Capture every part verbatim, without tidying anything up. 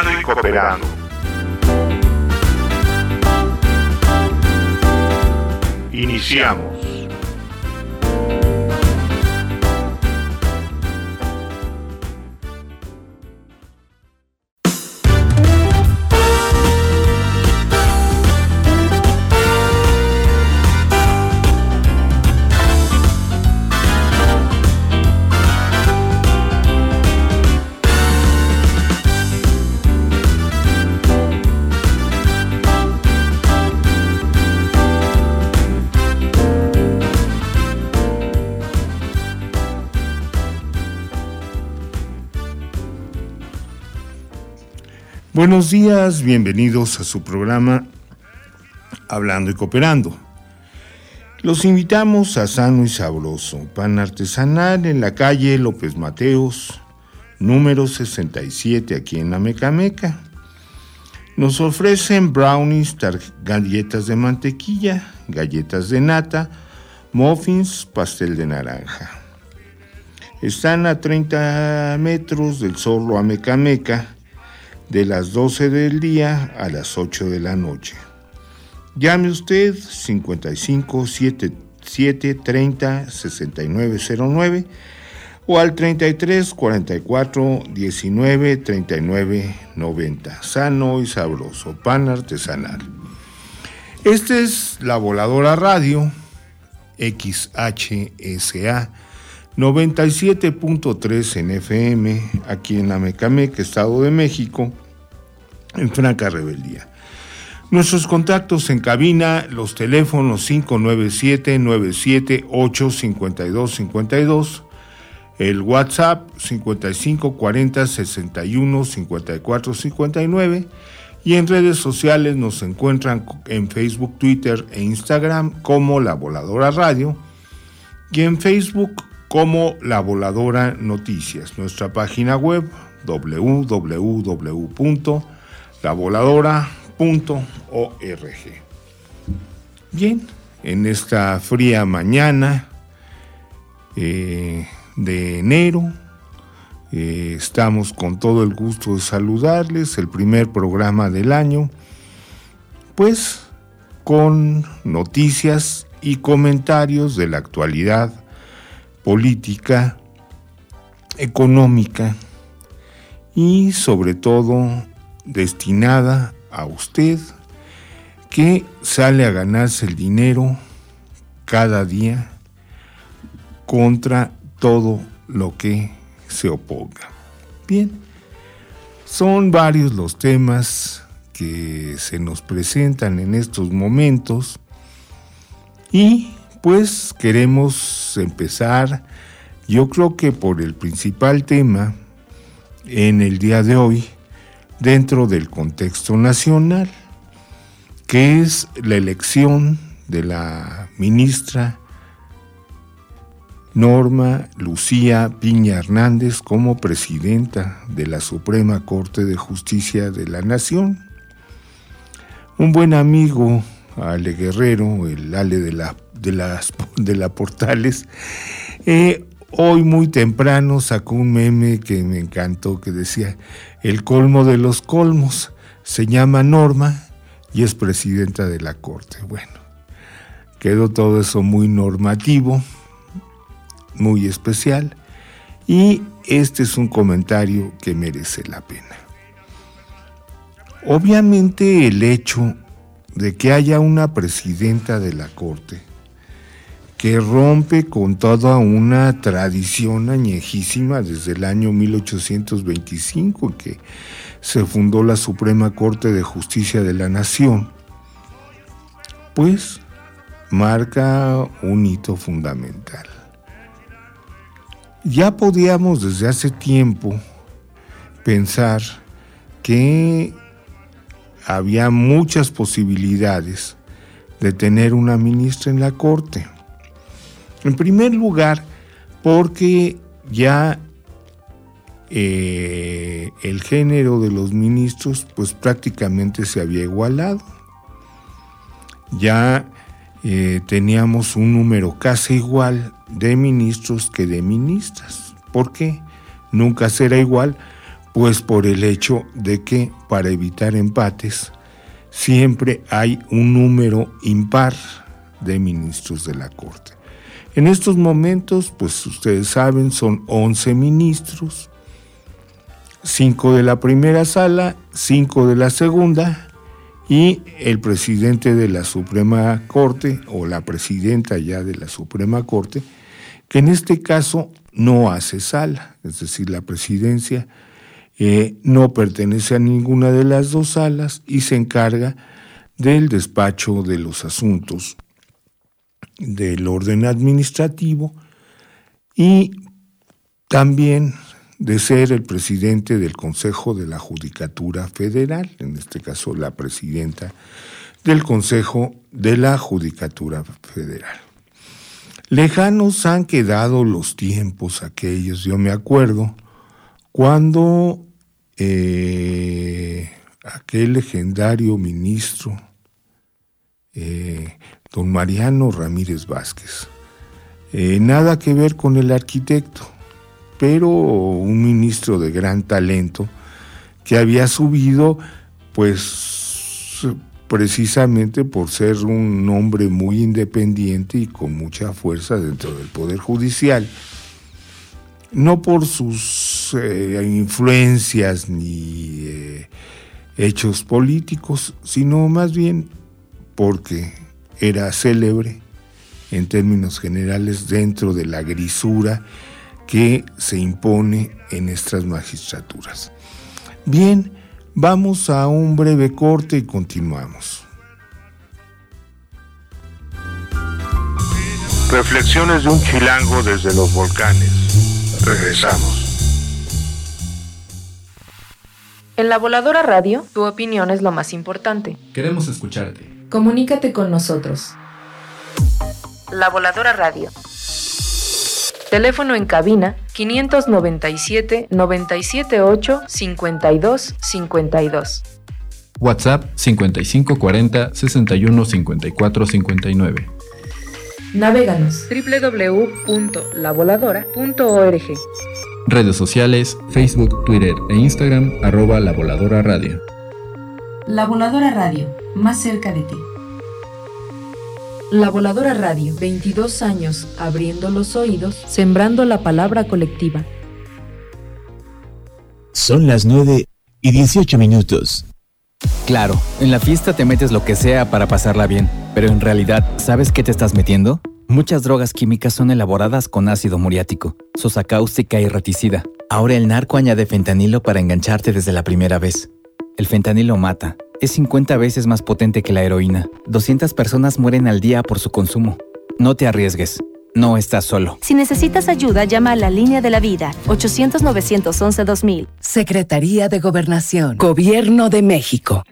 Hablando y Cooperando. Iniciamos. Buenos días, bienvenidos a su programa Hablando y Cooperando. Los invitamos a Sano y Sabroso, pan artesanal en la calle López Mateos, número sesenta y siete, aquí en Amecameca. Nos ofrecen brownies, tar- galletas de mantequilla, galletas de nata, muffins, pastel de naranja. Están a treinta metros del Zorro Amecameca, de las doce del día a las ocho de la noche. Llame usted cincuenta y cinco, setenta y siete, treinta, sesenta y nueve cero nueve o al treinta y tres, cuarenta y cuatro, diecinueve, treinta y nueve, noventa. Sano y sabroso, pan artesanal. Esta es La Voladora Radio, X H S A noventa y siete punto tres en F M, aquí en Amecameca, Estado de México, en franca rebeldía. Nuestros contactos en cabina, los teléfonos cinco nueve siete, nueve siete ocho, cinco dos cinco dos, el WhatsApp cincuenta y cinco, cuarenta, sesenta y uno, cincuenta y cuatro, cincuenta y nueve, y en redes sociales nos encuentran en Facebook, Twitter e Instagram como La Voladora Radio, y en Facebook como La Voladora Noticias. Nuestra página web doble u doble u doble u punto la voladora punto org. Bien, en esta fría mañana eh, de enero eh, estamos con todo el gusto de saludarles, el primer programa del año, pues con noticias y comentarios de la actualidad política, económica y sobre todo destinada a usted que sale a ganarse el dinero cada día contra todo lo que se oponga. Bien, son varios los temas que se nos presentan en estos momentos y pues queremos empezar, yo creo que por el principal tema en el día de hoy, dentro del contexto nacional, que es la elección de la ministra Norma Lucía Piña Hernández como presidenta de la Suprema Corte de Justicia de la Nación. Un buen amigo, Ale Guerrero, el Ale de la, de las, de la Portales, eh, hoy muy temprano sacó un meme que me encantó, que decía: el colmo de los colmos, se llama Norma y es presidenta de la Corte. Bueno, quedó todo eso muy normativo, muy especial, y este es un comentario que merece la pena. Obviamente el hecho de que haya una presidenta de la Corte que rompe con toda una tradición añejísima desde el año mil ochocientos veinticinco, en que se fundó la Suprema Corte de Justicia de la Nación, pues marca un hito fundamental. Ya podíamos desde hace tiempo pensar que había muchas posibilidades de tener una ministra en la Corte. En primer lugar, porque ya eh, el género de los ministros pues prácticamente se había igualado. Ya eh, teníamos un número casi igual de ministros que de ministras. ¿Por qué? Nunca será igual, Pues por el hecho de que para evitar empates siempre hay un número impar de ministros de la Corte. En estos momentos, pues ustedes saben, son once ministros, cinco de la primera sala, cinco de la segunda, y el presidente de la Suprema Corte, o la presidenta ya de la Suprema Corte, que en este caso no hace sala, es decir, la presidencia eh, no pertenece a ninguna de las dos salas y se encarga del despacho de los asuntos del orden administrativo y también de ser el presidente del Consejo de la Judicatura Federal, en este caso la presidenta del Consejo de la Judicatura Federal. Lejanos han quedado los tiempos aquellos, yo me acuerdo, cuando eh, aquel legendario ministro, eh, don Mariano Ramírez Vázquez, eh, nada que ver con el arquitecto, pero un ministro de gran talento que había subido, pues precisamente por ser un hombre muy independiente y con mucha fuerza dentro del Poder Judicial, no por sus eh, influencias ni eh, hechos políticos, sino más bien porque era célebre en términos generales dentro de la grisura que se impone en estas magistraturas. Bien, vamos a un breve corte y continuamos. Reflexiones de un chilango desde los volcanes. Regresamos. En La Voladora Radio, tu opinión es lo más importante. Queremos escucharte. Comunícate con nosotros. La Voladora Radio. Teléfono en cabina quinientos noventa y siete, noventa y siete ocho, cincuenta y dos, cincuenta y dos. WhatsApp cincuenta y cinco cuarenta, sesenta y uno, cincuenta y cuatro, cincuenta y nueve. Navéganos doble u doble u doble u punto la voladora punto org. Redes sociales, Facebook, Twitter e Instagram, arroba La Voladora Radio. La Voladora Radio, más cerca de ti. La Voladora Radio, veintidós años abriendo los oídos, sembrando la palabra colectiva. Son las nueve y dieciocho minutos. Claro, en la fiesta te metes lo que sea para pasarla bien, pero en realidad, ¿sabes qué te estás metiendo? Muchas drogas químicas son elaboradas con ácido muriático, sosa cáustica y reticida. Ahora el narco añade fentanilo para engancharte desde la primera vez. El fentanilo mata. Es cincuenta veces más potente que la heroína. doscientas personas mueren al día por su consumo. No te arriesgues. No estás solo. Si necesitas ayuda, llama a la Línea de la Vida, ochocientos, novecientos once, dos mil. Secretaría de Gobernación. Gobierno de México.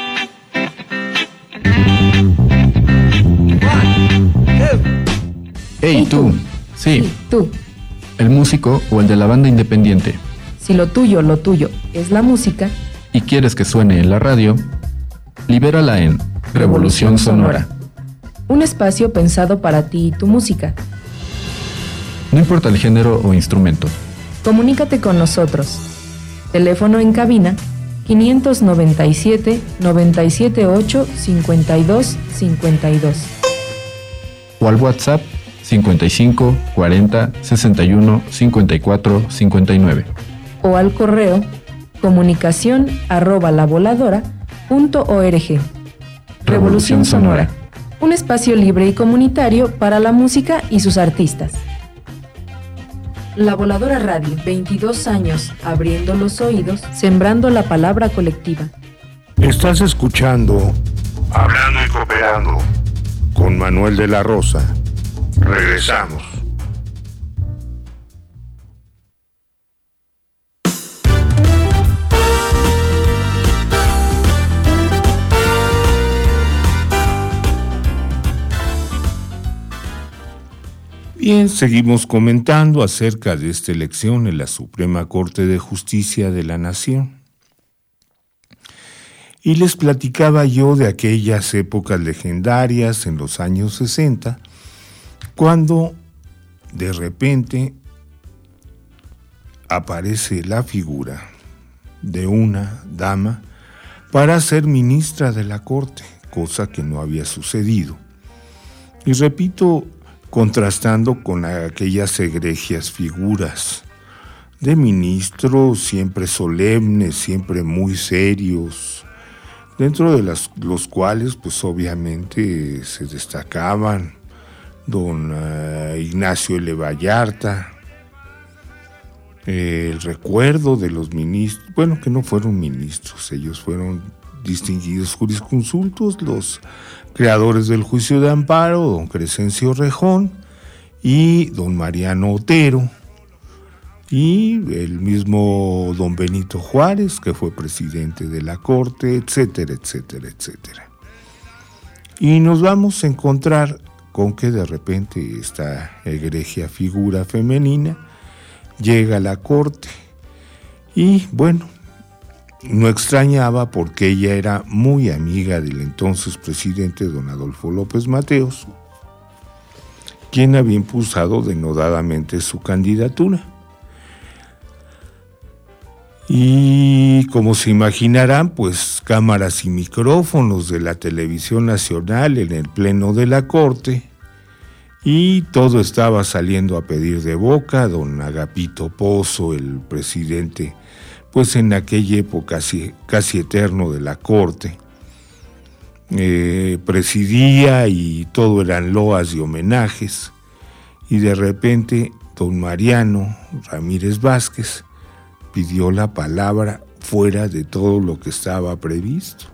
Hey, tú. Sí. Sí, tú. El músico o el de la banda independiente. Si lo tuyo, lo tuyo es la música y quieres que suene en la radio, libérala en Revolución Sonora. Un espacio pensado para ti y tu música. No importa el género o instrumento. Comunícate con nosotros. Teléfono en cabina quinientos noventa y siete, noventa y siete ocho, cincuenta y dos, cincuenta y dos. O al WhatsApp cincuenta y cinco cuarenta, sesenta y uno, cincuenta y cuatro, cincuenta y nueve. O al correo comunicación arroba lavoladora punto org. Revolución Sonora. Un espacio libre y comunitario para la música y sus artistas. La Voladora Radio, veintidós años abriendo los oídos, sembrando la palabra colectiva. Estás escuchando Hablando y Cooperando con Manuel de la Rosa. Regresamos. Bien, seguimos comentando acerca de esta elección en la Suprema Corte de Justicia de la Nación. Y les platicaba yo de aquellas épocas legendarias en los años sesenta, cuando de repente aparece la figura de una dama para ser ministra de la Corte, cosa que no había sucedido. Y repito, contrastando con aquellas egregias figuras de ministros siempre solemnes, siempre muy serios, dentro de las, los cuales pues obviamente se destacaban don uh, Ignacio L. Vallarta, eh, el recuerdo de los ministros, bueno, que no fueron ministros, ellos fueron distinguidos jurisconsultos, los creadores del juicio de amparo, don Crescencio Rejón y don Mariano Otero, y el mismo don Benito Juárez, que fue presidente de la Corte, etcétera, etcétera, etcétera. Y nos vamos a encontrar con que de repente esta egregia figura femenina llega a la Corte y bueno, no extrañaba porque ella era muy amiga del entonces presidente don Adolfo López Mateos, quien había impulsado denodadamente su candidatura. Y como se imaginarán, pues cámaras y micrófonos de la televisión nacional en el pleno de la Corte, y todo estaba saliendo a pedir de boca. Don Agapito Pozo, el presidente, pues en aquella época casi, casi eterno de la Corte, eh, presidía y todo eran loas y homenajes, y de repente don Mariano Ramírez Vázquez pidió la palabra fuera de todo lo que estaba previsto.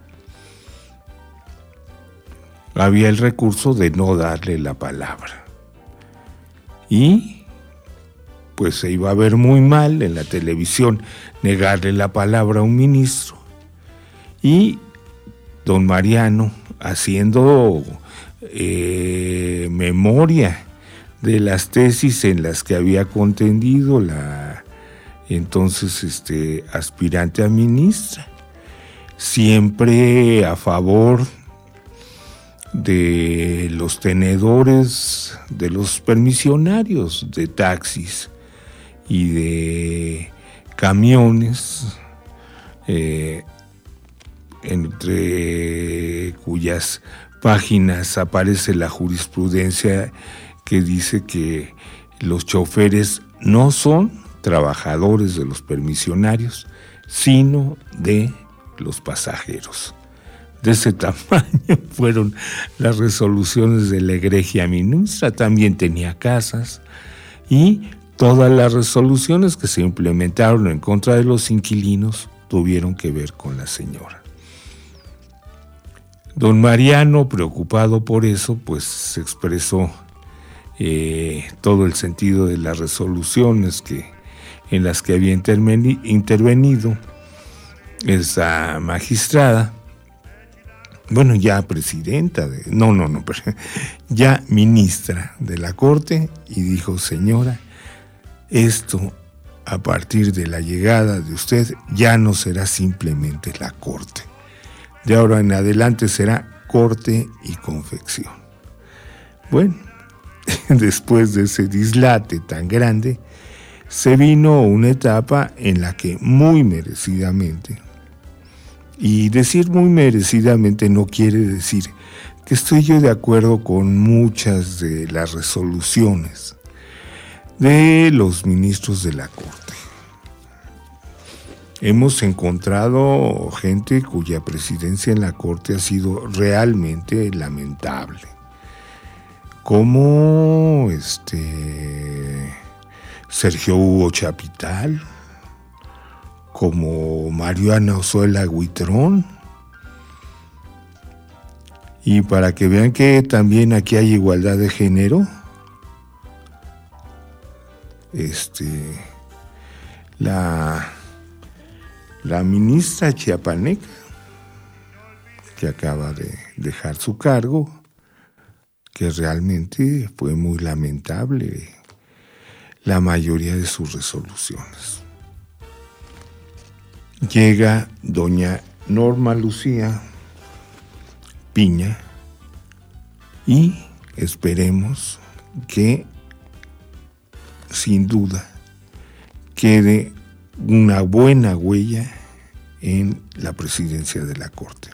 Había el recurso de no darle la palabra. Y pues se iba a ver muy mal en la televisión negarle la palabra a un ministro. Y don Mariano, haciendo eh, memoria de las tesis en las que había contendido la entonces este, aspirante a ministra, siempre a favor de los tenedores, de los permisionarios de taxis y de camiones, eh, entre cuyas páginas aparece la jurisprudencia que dice que los choferes no son trabajadores de los permisionarios, sino de los pasajeros. De ese tamaño fueron las resoluciones de la egregia ministra. También tenía casas, y todas las resoluciones que se implementaron en contra de los inquilinos tuvieron que ver con la señora. Don Mariano, preocupado por eso, pues se expresó eh, todo el sentido de las resoluciones que en las que había intervenido esa magistrada, bueno, ya presidenta, de, no, no, no, pero ya ministra de la Corte, y dijo: señora, esto a partir de la llegada de usted ya no será simplemente la Corte, de ahora en adelante será Corte y Confección. Bueno, después de ese dislate tan grande, se vino una etapa en la que muy merecidamente, y decir muy merecidamente no quiere decir que estoy yo de acuerdo con muchas de las resoluciones de los ministros de la Corte. Hemos encontrado gente cuya presidencia en la Corte ha sido realmente lamentable, como este Sergio Hugo Chapital, como Mario Ana Ozuela Huitrón. Y para que vean que también aquí hay igualdad de género, este, la, la ministra chiapaneca, que acaba de dejar su cargo, que realmente fue muy lamentable la mayoría de sus resoluciones. Llega doña Norma Lucía Piña y esperemos que sin duda quede una buena huella en la presidencia de la Corte.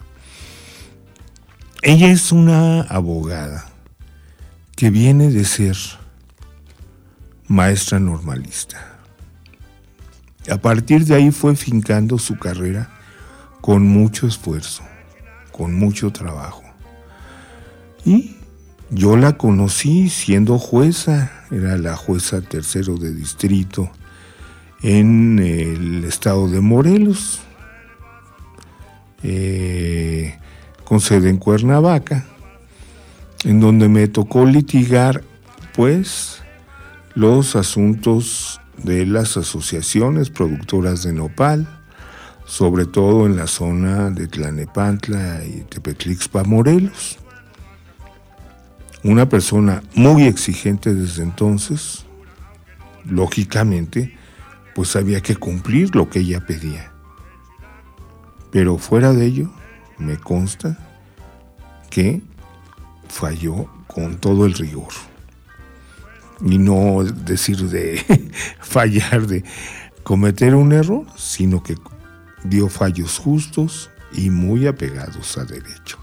Ella es una abogada que viene de ser maestra normalista. A partir de ahí fue fincando su carrera con mucho esfuerzo, con mucho trabajo. Y yo la conocí siendo jueza, era la jueza tercero de distrito en el estado de Morelos, eh, con sede en Cuernavaca, en donde me tocó litigar, pues, los asuntos de las asociaciones productoras de nopal, sobre todo en la zona de Tlalnepantla y Tepetlixpa, Morelos. Una persona muy exigente desde entonces, lógicamente, pues había que cumplir lo que ella pedía. Pero fuera de ello, me consta que falló con todo el rigor. Y no decir de fallar, de cometer un error, sino que dio fallos justos y muy apegados a derecho.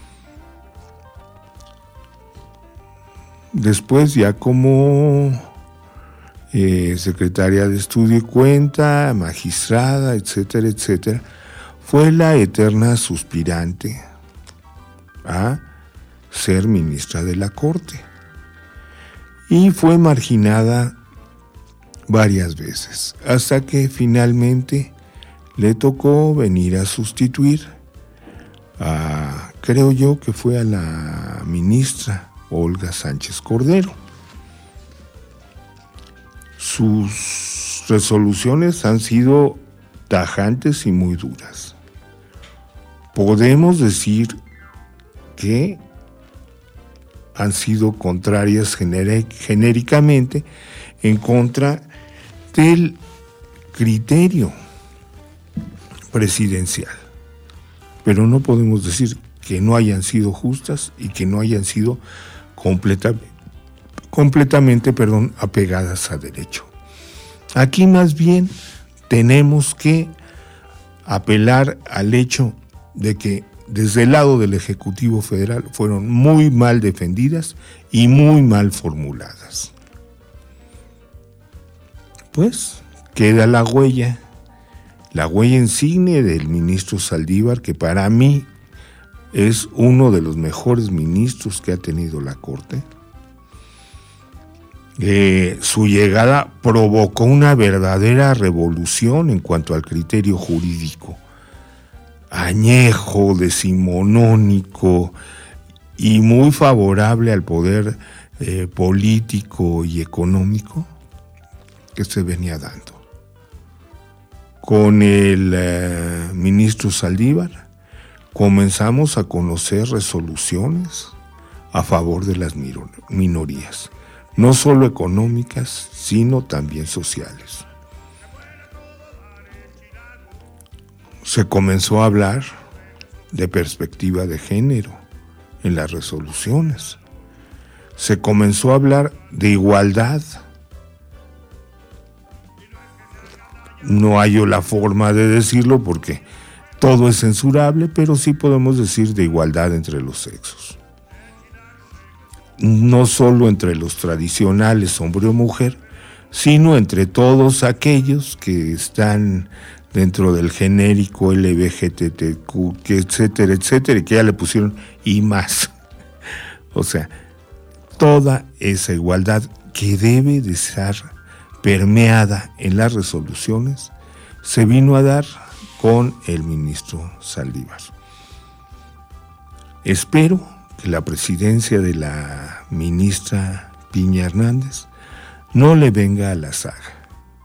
Después, ya como eh, secretaria de estudio y cuenta, magistrada, etcétera, etcétera, fue la eterna suspirante a ser ministra de la Corte. Y fue marginada varias veces, hasta que finalmente le tocó venir a sustituir a, creo yo que fue a la ministra Olga Sánchez Cordero. Sus resoluciones han sido tajantes y muy duras. Podemos decir que han sido contrarias genéricamente en contra del criterio presidencial. Pero no podemos decir que no hayan sido justas y que no hayan sido completa, completamente perdón, apegadas a derecho. Aquí más bien tenemos que apelar al hecho de que desde el lado del Ejecutivo Federal fueron muy mal defendidas y muy mal formuladas. Pues queda la huella, la huella insigne del ministro Saldívar, que para mí es uno de los mejores ministros que ha tenido la Corte. Eh, su llegada provocó una verdadera revolución en cuanto al criterio jurídico, añejo, decimonónico y muy favorable al poder eh, político y económico que se venía dando. Con el eh, ministro Saldívar comenzamos a conocer resoluciones a favor de las minorías, no solo económicas, sino también sociales. Se comenzó a hablar de perspectiva de género en las resoluciones. Se comenzó a hablar de igualdad. No hallo la forma de decirlo porque todo es censurable, pero sí podemos decir de igualdad entre los sexos. No solo entre los tradicionales hombre o mujer, sino entre todos aquellos que están dentro del genérico L G B T Q, que etcétera, etcétera, y que ya le pusieron y más. O sea, toda esa igualdad que debe de ser permeada en las resoluciones se vino a dar con el ministro Saldívar. Espero que la presidencia de la ministra Piña Hernández no le venga a la saga.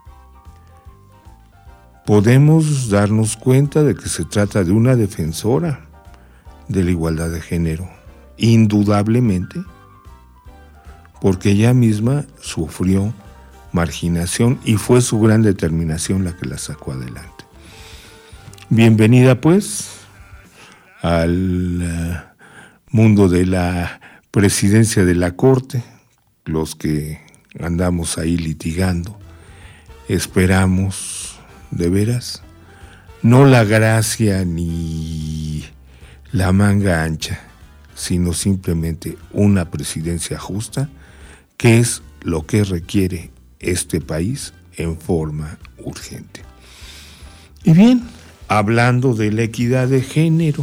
Podemos darnos cuenta de que se trata de una defensora de la igualdad de género, indudablemente, porque ella misma sufrió marginación y fue su gran determinación la que la sacó adelante. Bienvenida pues al uh, mundo de la presidencia de la Corte, los que andamos ahí litigando. Esperamos de veras no la gracia ni la manga ancha, sino simplemente una presidencia justa, que es lo que requiere este país en forma urgente. Y bien, hablando de la equidad de género,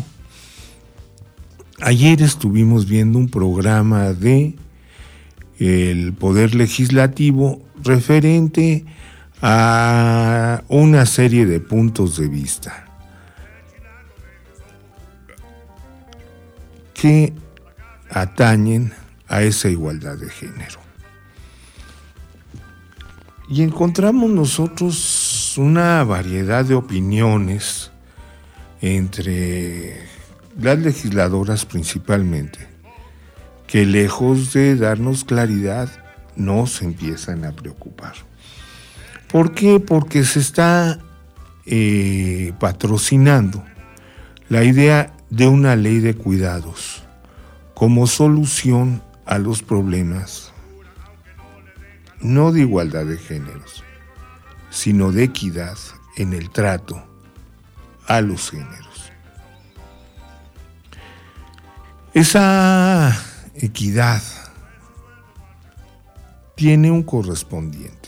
ayer estuvimos viendo un programa de el Poder Legislativo referente a una serie de puntos de vista que atañen a esa igualdad de género. Y encontramos nosotros una variedad de opiniones entre las legisladoras principalmente, que lejos de darnos claridad, nos empiezan a preocupar. ¿Por qué? Porque se está eh, patrocinando la idea de una ley de cuidados como solución a los problemas, no de igualdad de géneros, sino de equidad en el trato a los géneros. Esa equidad tiene un correspondiente.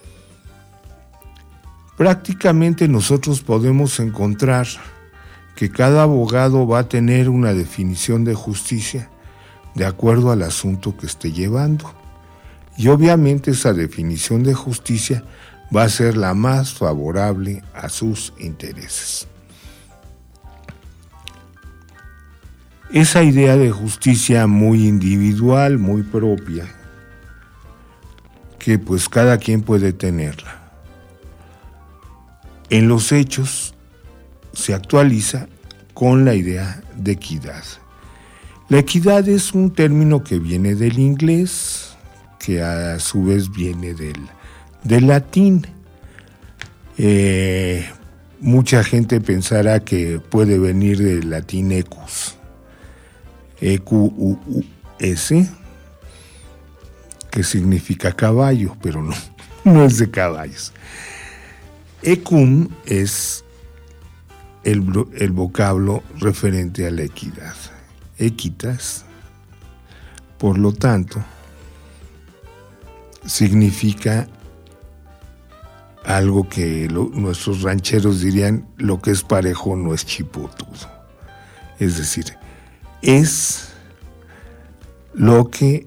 Prácticamente nosotros podemos encontrar que cada abogado va a tener una definición de justicia de acuerdo al asunto que esté llevando. Y obviamente esa definición de justicia va a ser la más favorable a sus intereses. Esa idea de justicia muy individual, muy propia, que pues cada quien puede tenerla, en los hechos se actualiza con la idea de equidad. La equidad es un término que viene del inglés, que a su vez viene del, del latín. Eh, mucha gente pensará que puede venir del latín equus, E Q U U S, que significa caballo, pero no, no es de caballos. Equum es el, el vocablo referente a la equidad. Equitas, por lo tanto, significa algo que lo, nuestros rancheros dirían: lo que es parejo no es chipotudo. Es decir, es lo que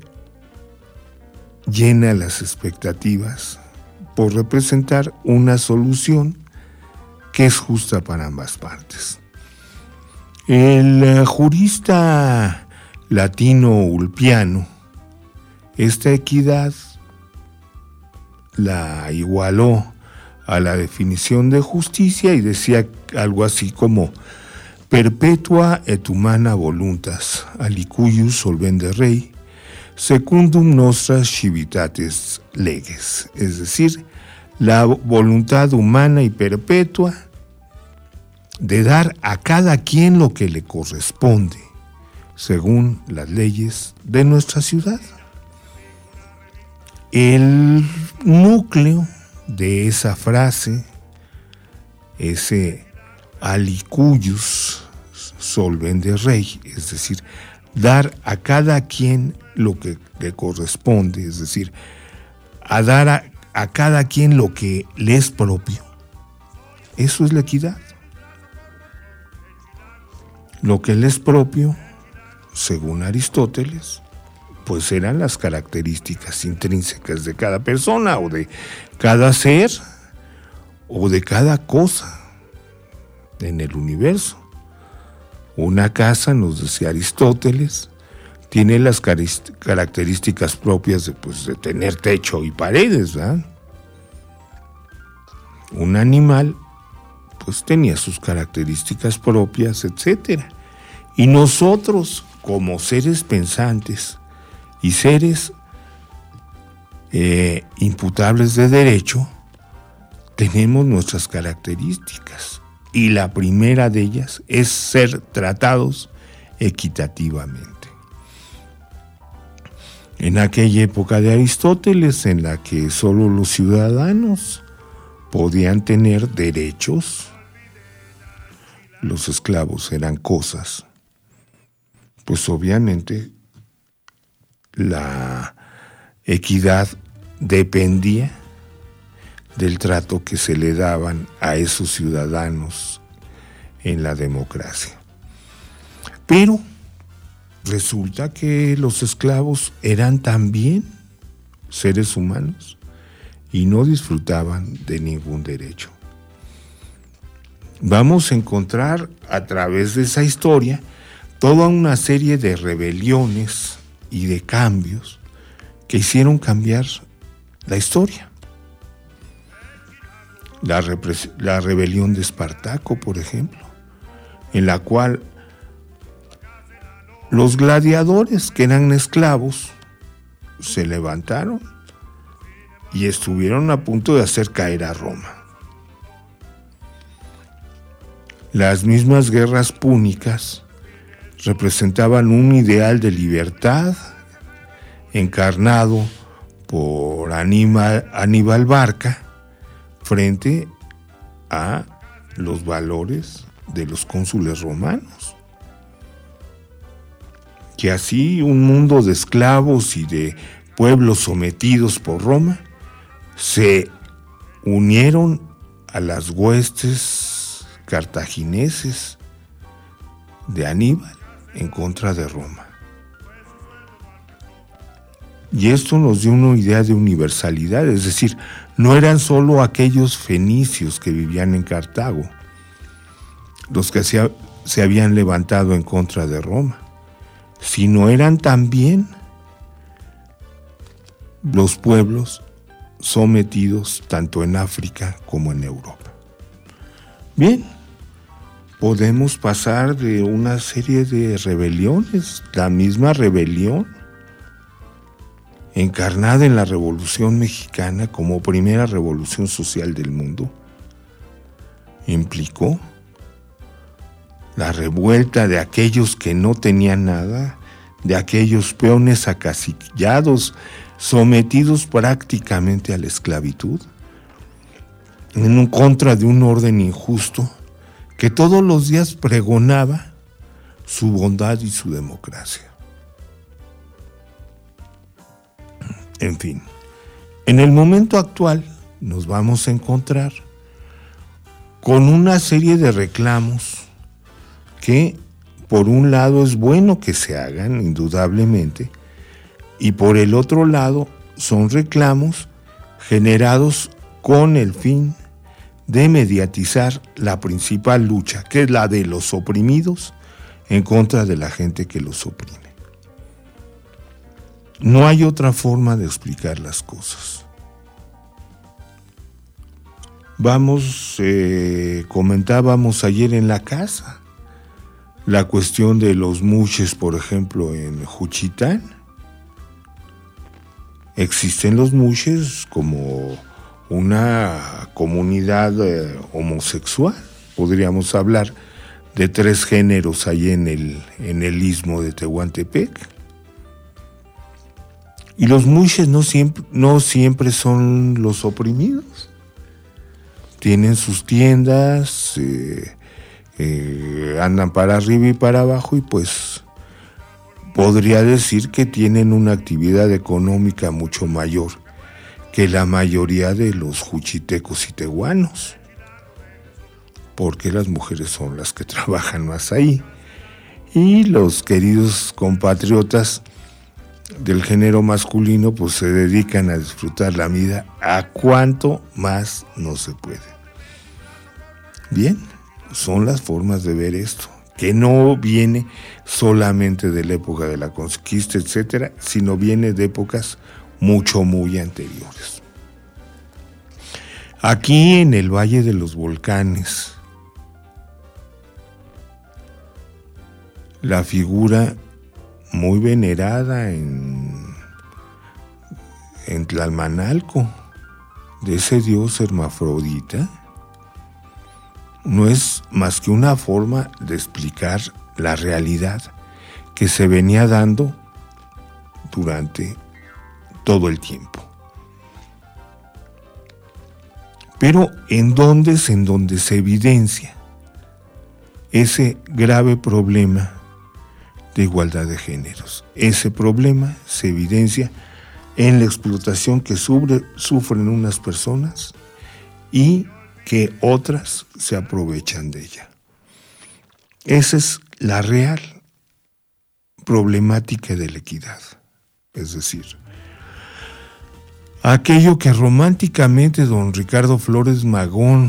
llena las expectativas por representar una solución que es justa para ambas partes. El jurista latino Ulpiano, esta equidad la igualó a la definición de justicia y decía algo así como: perpetua et humana voluntas, alicuius solvende rei, secundum nostras civitates leges. Es decir, la voluntad humana y perpetua de dar a cada quien lo que le corresponde, según las leyes de nuestra ciudad. El núcleo de esa frase, ese alicuius solvende rei, es decir, dar a cada quien lo que le corresponde, es decir, a dar a, a cada quien lo que le es propio. Eso es la equidad. Lo que le es propio, según Aristóteles, pues eran las características intrínsecas de cada persona o de cada ser o de cada cosa en el universo. Una casa, nos decía Aristóteles, tiene las características propias de, pues, de tener techo y paredes, ¿verdad? Un animal, pues tenía sus características propias, etcétera. Y nosotros, como seres pensantes y seres eh, imputables de derecho, tenemos nuestras características. Y la primera de ellas es ser tratados equitativamente. En aquella época de Aristóteles, en la que solo los ciudadanos podían tener derechos los esclavos eran cosas, pues obviamente la equidad dependía del trato que se le daban a esos ciudadanos en la democracia. Pero resulta que los esclavos eran también seres humanos y no disfrutaban de ningún derecho. Vamos a encontrar a través de esa historia toda una serie de rebeliones y de cambios que hicieron cambiar la historia. La, repres- la rebelión de Espartaco, por ejemplo, en la cual los gladiadores que eran esclavos se levantaron y estuvieron a punto de hacer caer a Roma. Las mismas guerras púnicas representaban un ideal de libertad encarnado por Aníbal, Aníbal Barca frente a los valores de los cónsules romanos. Que así un mundo de esclavos y de pueblos sometidos por Roma se unieron a las huestes cartagineses de Aníbal en contra de Roma. Y esto nos dio una idea de universalidad, es decir, no eran solo aquellos fenicios que vivían en Cartago los que se, se habían levantado en contra de Roma, sino eran también los pueblos sometidos tanto en África como en Europa. Bien, podemos pasar de una serie de rebeliones, la misma rebelión encarnada en la Revolución Mexicana como primera revolución social del mundo, implicó la revuelta de aquellos que no tenían nada, de aquellos peones acasillados, sometidos prácticamente a la esclavitud, en contra de un orden injusto que todos los días pregonaba su bondad y su democracia. En fin, en el momento actual nos vamos a encontrar con una serie de reclamos que, por un lado, es bueno que se hagan, indudablemente, y por el otro lado, son reclamos generados con el fin de mediatizar la principal lucha, que es la de los oprimidos en contra de la gente que los oprime. No hay otra forma de explicar las cosas. Vamos, eh, comentábamos ayer en la casa la cuestión de los muches, por ejemplo, en Juchitán. Existen los muches como una comunidad eh, homosexual. Podríamos hablar de tres géneros ahí en el, en el istmo de Tehuantepec. Y los muches no siempre, no siempre son los oprimidos. Tienen sus tiendas, eh, eh, andan para arriba y para abajo y pues podría decir que tienen una actividad económica mucho mayor que la mayoría de los juchitecos y tehuanos, porque las mujeres son las que trabajan más ahí. Y los queridos compatriotas del género masculino pues se dedican a disfrutar la vida a cuanto más no se puede. Bien, son las formas de ver esto, que no viene solamente de la época de la conquista, etcétera, sino viene de épocas mucho, muy anteriores. Aquí en el Valle de los Volcanes, la figura muy venerada en, en Tlalmanalco de ese dios hermafrodita no es más que una forma de explicar la realidad que se venía dando durante todo el tiempo. Pero ¿en dónde es en donde se evidencia ese grave problema de igualdad de géneros. Ese problema se evidencia en la explotación que sufre, sufren unas personas y que otras se aprovechan de ella. Esa es la real problemática de la equidad. Es decir, aquello que románticamente don Ricardo Flores Magón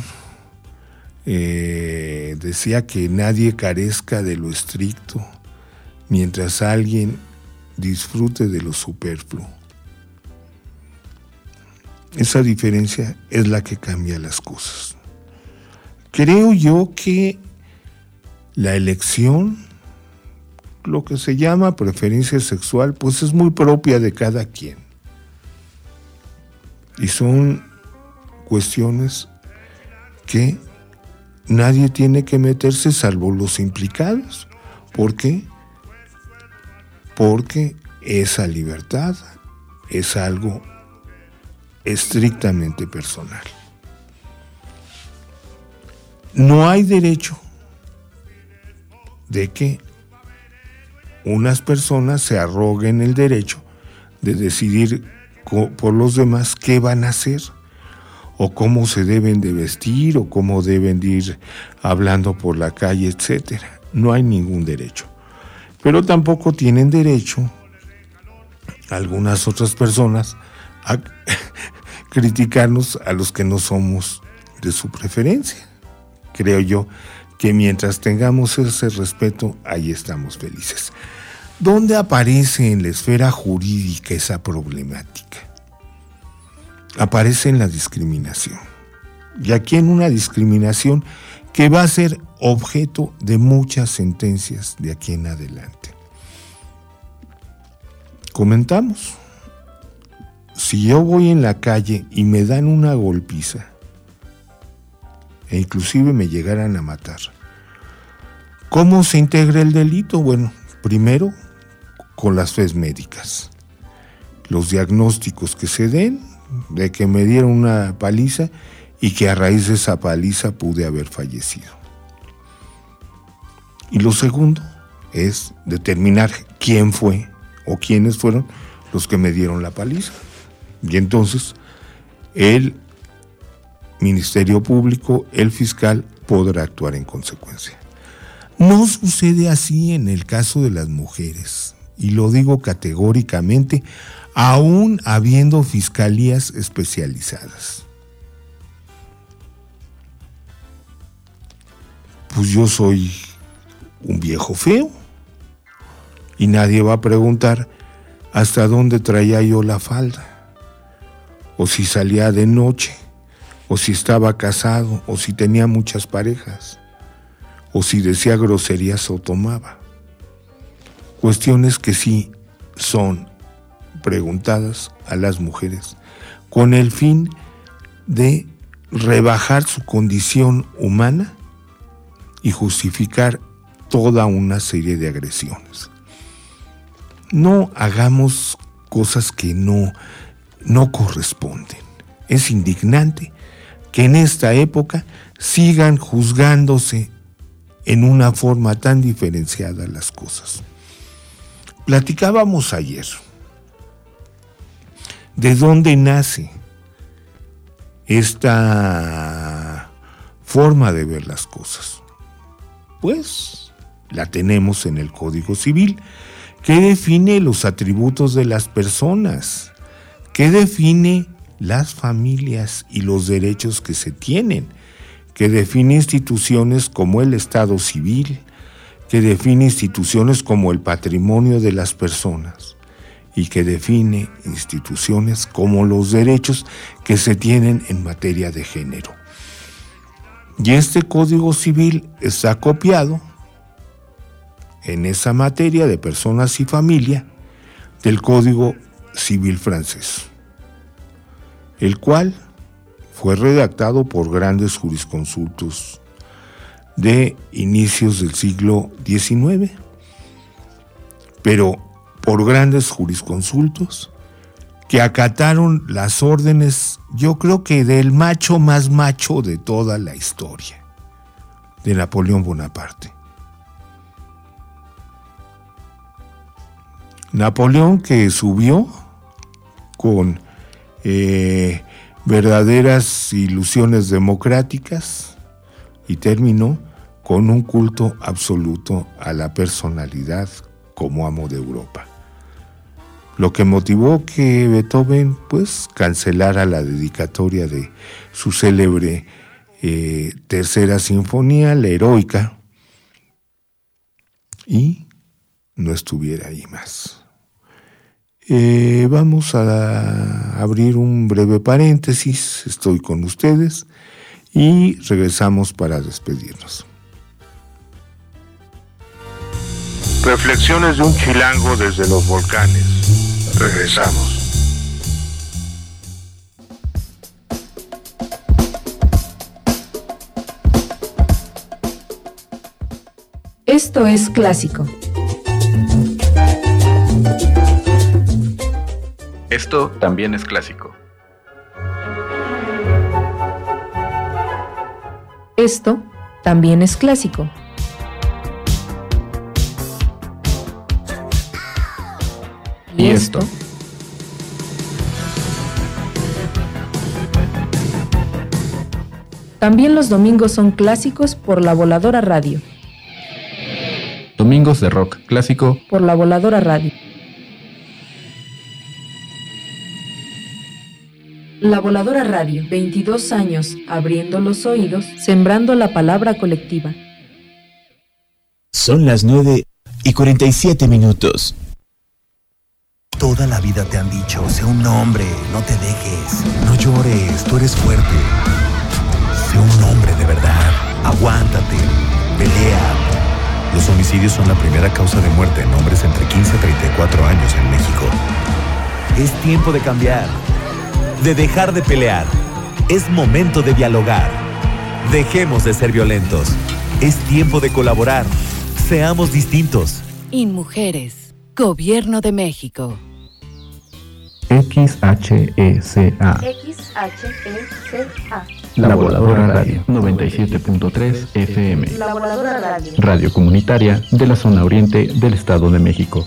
eh, decía, que nadie carezca de lo estricto mientras alguien disfrute de lo superfluo. Esa diferencia es la que cambia las cosas. Creo yo que la elección, lo que se llama preferencia sexual, pues es muy propia de cada quien. Y son cuestiones que nadie tiene que meterse salvo los implicados. ¿Por qué? Porque esa libertad es algo estrictamente personal. No hay derecho de que unas personas se arroguen el derecho de decidir co- por los demás qué van a hacer, o cómo se deben de vestir, o cómo deben de ir hablando por la calle, etcétera. No hay ningún derecho. Pero tampoco tienen derecho algunas otras personas a criticarnos a los que no somos de su preferencia. Creo yo que mientras tengamos ese respeto, ahí estamos felices. ¿Dónde aparece en la esfera jurídica esa problemática? Aparece en la discriminación. Y aquí en una discriminación que va a ser objeto de muchas sentencias de aquí en adelante. Comentamos. Si yo voy en la calle y me dan una golpiza, e inclusive me llegaran a matar, ¿cómo se integra el delito? Bueno, primero, con las fes médicas. Los diagnósticos que se den de que me dieron una paliza y que a raíz de esa paliza pude haber fallecido. Y lo segundo es determinar quién fue o quiénes fueron los que me dieron la paliza. Y entonces el Ministerio Público, el fiscal, podrá actuar en consecuencia. No sucede así en el caso de las mujeres, y lo digo categóricamente, aún habiendo fiscalías especializadas. Pues yo soy un viejo feo y nadie va a preguntar hasta dónde traía yo la falda, o si salía de noche, o si estaba casado, o si tenía muchas parejas, o si decía groserías o tomaba. Cuestiones que sí son preguntadas a las mujeres con el fin de rebajar su condición humana y justificar toda una serie de agresiones. No hagamos cosas que no, no corresponden. Es indignante que en esta época sigan juzgándose en una forma tan diferenciada las cosas. Platicábamos ayer de dónde nace esta forma de ver las cosas. Pues la tenemos en el Código Civil, que define los atributos de las personas, que define las familias y los derechos que se tienen, que define instituciones como el Estado civil, que define instituciones como el patrimonio de las personas y que define instituciones como los derechos que se tienen en materia de género. Y este Código Civil está copiado en esa materia de personas y familia del Código Civil francés, el cual fue redactado por grandes jurisconsultos de inicios del siglo diecinueve, pero por grandes jurisconsultos que acataron las órdenes, yo creo que del macho más macho de toda la historia, de Napoleón Bonaparte. Napoleón, que subió con eh, verdaderas ilusiones democráticas y terminó con un culto absoluto a la personalidad como amo de Europa. Lo que motivó que Beethoven pues cancelara la dedicatoria de su célebre eh, tercera sinfonía, la Heroica, y no estuviera ahí más. Eh, vamos a abrir un breve paréntesis, estoy con ustedes y regresamos para despedirnos. Reflexiones de un chilango desde los volcanes. Regresamos. Esto es clásico. Esto también es clásico. Esto también es clásico. Y esto. También los domingos son clásicos por La Voladora Radio. Domingos de rock clásico Por La Voladora Radio. La Voladora Radio, veintidós años abriendo los oídos, sembrando la palabra colectiva. Son las nueve y cuarenta y siete minutos. Toda la vida te han dicho, sé un hombre, no te dejes, no llores, tú eres fuerte. Sé un hombre de verdad, aguántate, pelea. Los homicidios son la primera causa de muerte en hombres entre quince y treinta y cuatro años en México. Es tiempo de cambiar, de dejar de pelear. Es momento de dialogar. Dejemos de ser violentos. Es tiempo de colaborar. Seamos distintos. InMujeres, Gobierno de México. X H E C A. X H E C A. La Voladora Radio noventa y siete punto tres F M. La Voladora Radio. Radio comunitaria de la zona oriente del Estado de México.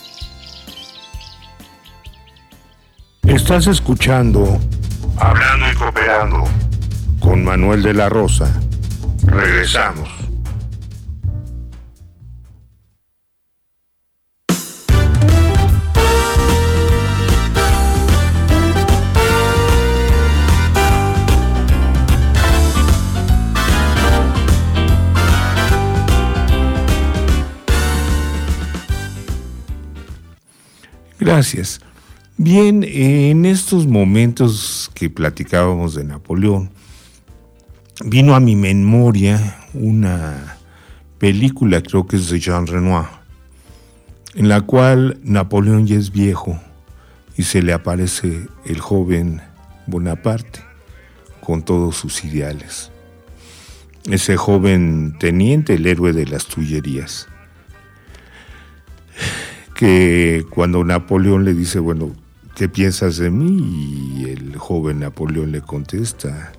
Estás escuchando Hablando y Cooperando con Manuel de la Rosa. Regresamos. Gracias. Bien, en estos momentos que platicábamos de Napoleón, vino a mi memoria una película, creo que es de Jean Renoir, en la cual Napoleón ya es viejo y se le aparece el joven Bonaparte con todos sus ideales. Ese joven teniente, el héroe de las Tullerías, que cuando Napoleón le dice, bueno, ¿qué piensas de mí? Y el joven Napoleón le contesta,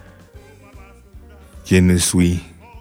Je ne suis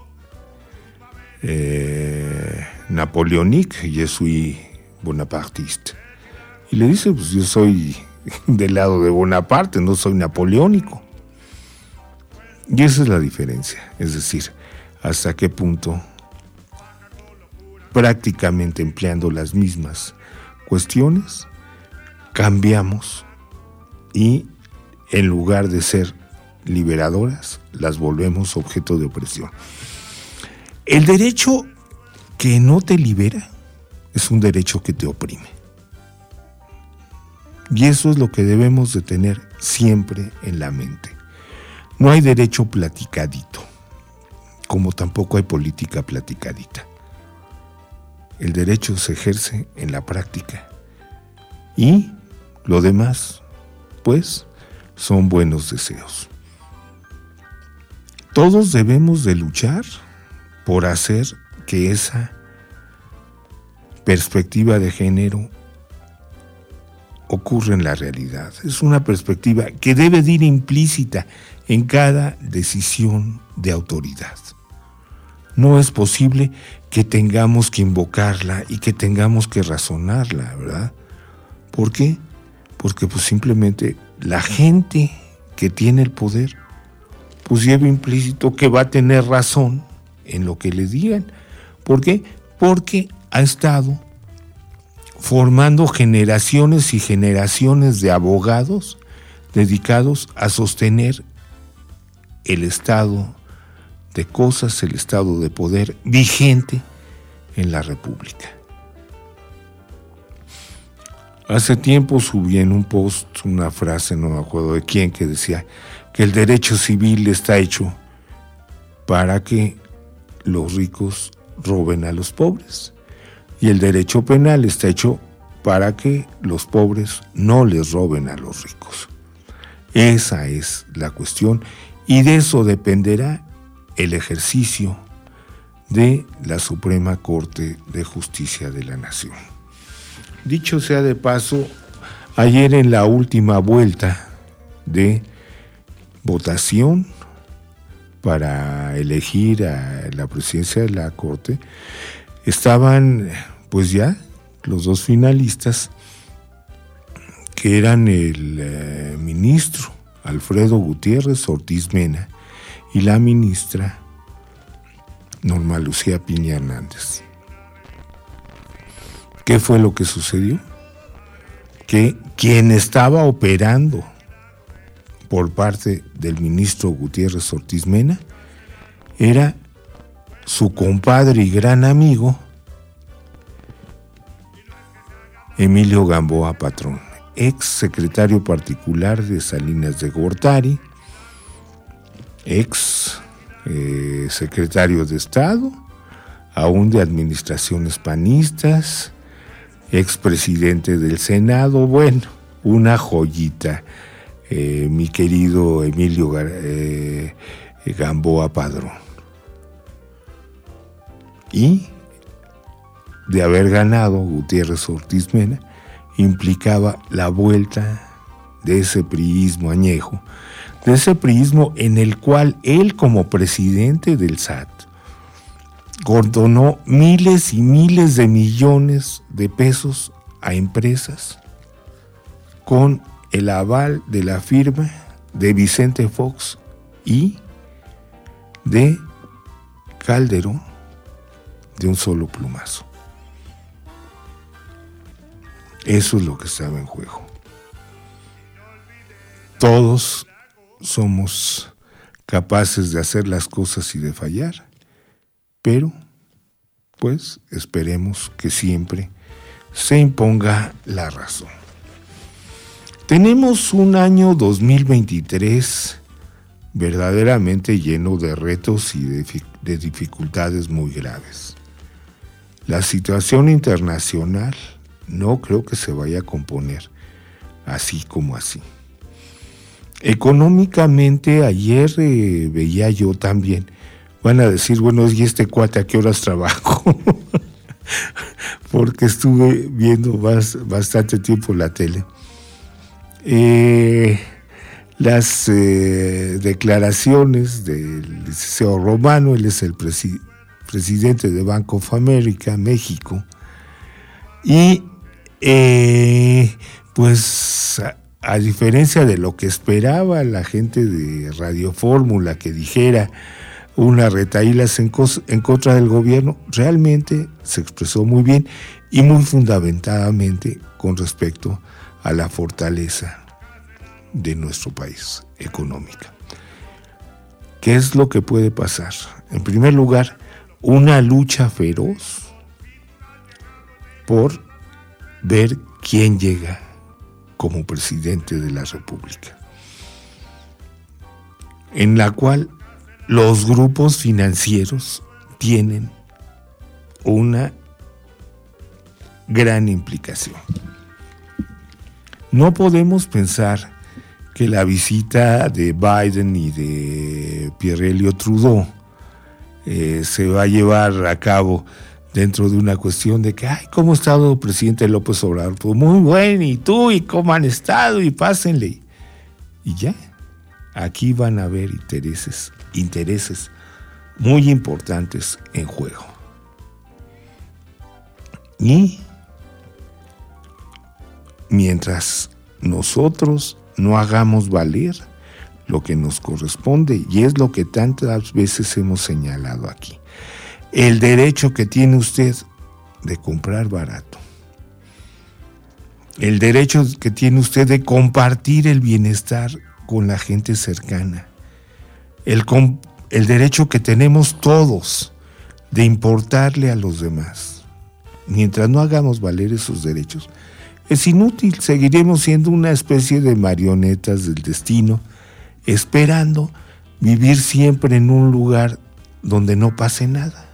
eh, napoléonique, je suis bonapartiste. Y le dice, pues yo soy del lado de Bonaparte, no soy napoleónico. Y esa es la diferencia, es decir, hasta qué punto, prácticamente empleando las mismas cuestiones, cambiamos y en lugar de ser liberadoras, las volvemos objeto de opresión. El derecho que no te libera es un derecho que te oprime. Y eso es lo que debemos de tener siempre en la mente. No hay derecho platicadito, como tampoco hay política platicadita. El derecho se ejerce en la práctica y lo demás, pues, son buenos deseos. Todos debemos de luchar por hacer que esa perspectiva de género ocurra en la realidad. Es una perspectiva que debe de ir implícita en cada decisión de autoridad. No es posible que tengamos que invocarla y que tengamos que razonarla, ¿verdad? ¿Por qué? Porque pues simplemente la gente que tiene el poder pues lleva implícito que va a tener razón en lo que le digan. ¿Por qué? Porque ha estado formando generaciones y generaciones de abogados dedicados a sostener el estado de cosas, el estado de poder vigente en la República. Hace tiempo subí en un post una frase, no me acuerdo de quién, que decía que el derecho civil está hecho para que los ricos roben a los pobres y el derecho penal está hecho para que los pobres no les roben a los ricos. Esa es la cuestión y de eso dependerá el ejercicio de la Suprema Corte de Justicia de la Nación. Dicho sea de paso, ayer en la última vuelta de votación para elegir a la presidencia de la Corte, estaban pues ya los dos finalistas, que eran el eh, ministro Alfredo Gutiérrez Ortiz Mena y la ministra Norma Lucía Piña Hernández. ¿Qué fue lo que sucedió? Que quien estaba operando por parte del ministro Gutiérrez Ortiz Mena era su compadre y gran amigo Emilio Gamboa Patrón, ex secretario particular de Salinas de Gortari, ex eh, secretario de Estado, aún de administraciones panistas, expresidente del Senado. Bueno, una joyita, eh, mi querido Emilio eh, Gamboa Padrón. Y de haber ganado Gutiérrez Ortiz Mena, implicaba la vuelta de ese priismo añejo, de ese priismo en el cual él, como presidente del S A T, condonó miles y miles de millones de pesos a empresas con el aval de la firma de Vicente Fox y de Calderón de un solo plumazo. Eso es lo que estaba en juego. Todos somos capaces de hacer las cosas y de fallar, pero pues esperemos que siempre se imponga la razón. Tenemos un año dos mil veintitrés verdaderamente lleno de retos y de, de dificultades muy graves. La situación internacional no creo que se vaya a componer así como así. Económicamente, ayer eh, veía yo también, van a decir, bueno, ¿y este cuate a qué horas trabajo? Porque estuve viendo más, bastante tiempo la tele. Eh, las eh, declaraciones del licenciado Romano, él es el presi- presidente de Bank of America, México, y eh, pues a, a diferencia de lo que esperaba la gente de Radio Fórmula que dijera unas retahílas en, cos, en contra del gobierno, realmente se expresó muy bien y muy fundamentadamente con respecto a la fortaleza de nuestro país económica. ¿Qué es lo que puede pasar? En primer lugar, una lucha feroz por ver quién llega como presidente de la República, en la cual los grupos financieros tienen una gran implicación. No podemos pensar que la visita de Biden y de Pierre Elliott Trudeau eh, se va a llevar a cabo dentro de una cuestión de que, ay, ¿cómo ha estado el presidente López Obrador? Pues muy bueno, ¿y tú? ¿Y cómo han estado? Y pásenle. Y ya, aquí van a haber intereses, intereses muy importantes en juego. Y mientras nosotros no hagamos valer lo que nos corresponde, y es lo que tantas veces hemos señalado aquí. El derecho que tiene usted de comprar barato. El derecho que tiene usted de compartir el bienestar con la gente cercana. El, com- el derecho que tenemos todos de importarle a los demás. Mientras no hagamos valer esos derechos, es inútil. Seguiremos siendo una especie de marionetas del destino, esperando vivir siempre en un lugar donde no pase nada.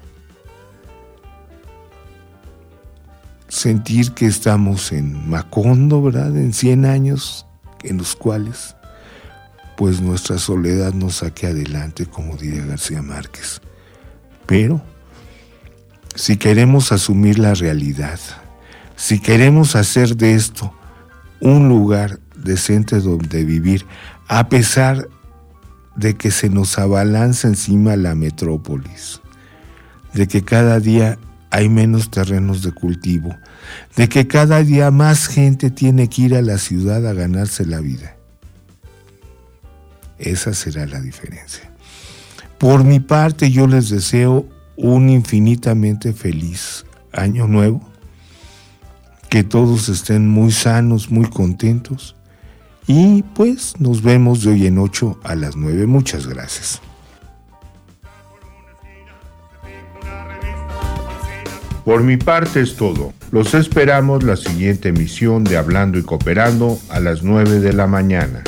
Sentir que estamos en Macondo, ¿verdad? En cien años en los cuales pues nuestra soledad nos saque adelante, como diría García Márquez. Pero si queremos asumir la realidad, si queremos hacer de esto un lugar decente donde vivir, a pesar de que se nos abalanza encima la metrópolis, de que cada día hay menos terrenos de cultivo, de que cada día más gente tiene que ir a la ciudad a ganarse la vida. Esa será la diferencia. Por mi parte, yo les deseo un infinitamente feliz año nuevo, que todos estén muy sanos, muy contentos, y pues nos vemos de hoy en ocho a las nueve. Muchas gracias. Por mi parte es todo. Los esperamos la siguiente emisión de Hablando y Cooperando a las nueve de la mañana.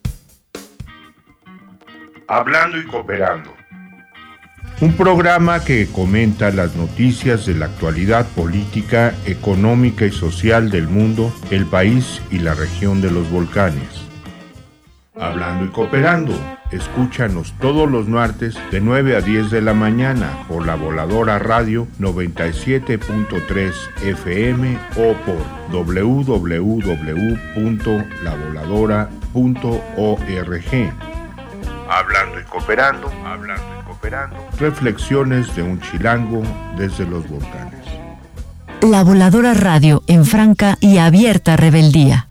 Hablando y Cooperando. Un programa que comenta las noticias de la actualidad política, económica y social del mundo, el país y la región de los volcanes. Hablando y Cooperando. Escúchanos todos los martes de nueve a diez de la mañana por La Voladora Radio noventa y siete punto tres F M o por doble u doble u doble u punto la voladora punto org. Hablando y Cooperando, hablando y cooperando. Reflexiones de un chilango desde los volcanes. La Voladora Radio en franca y abierta rebeldía.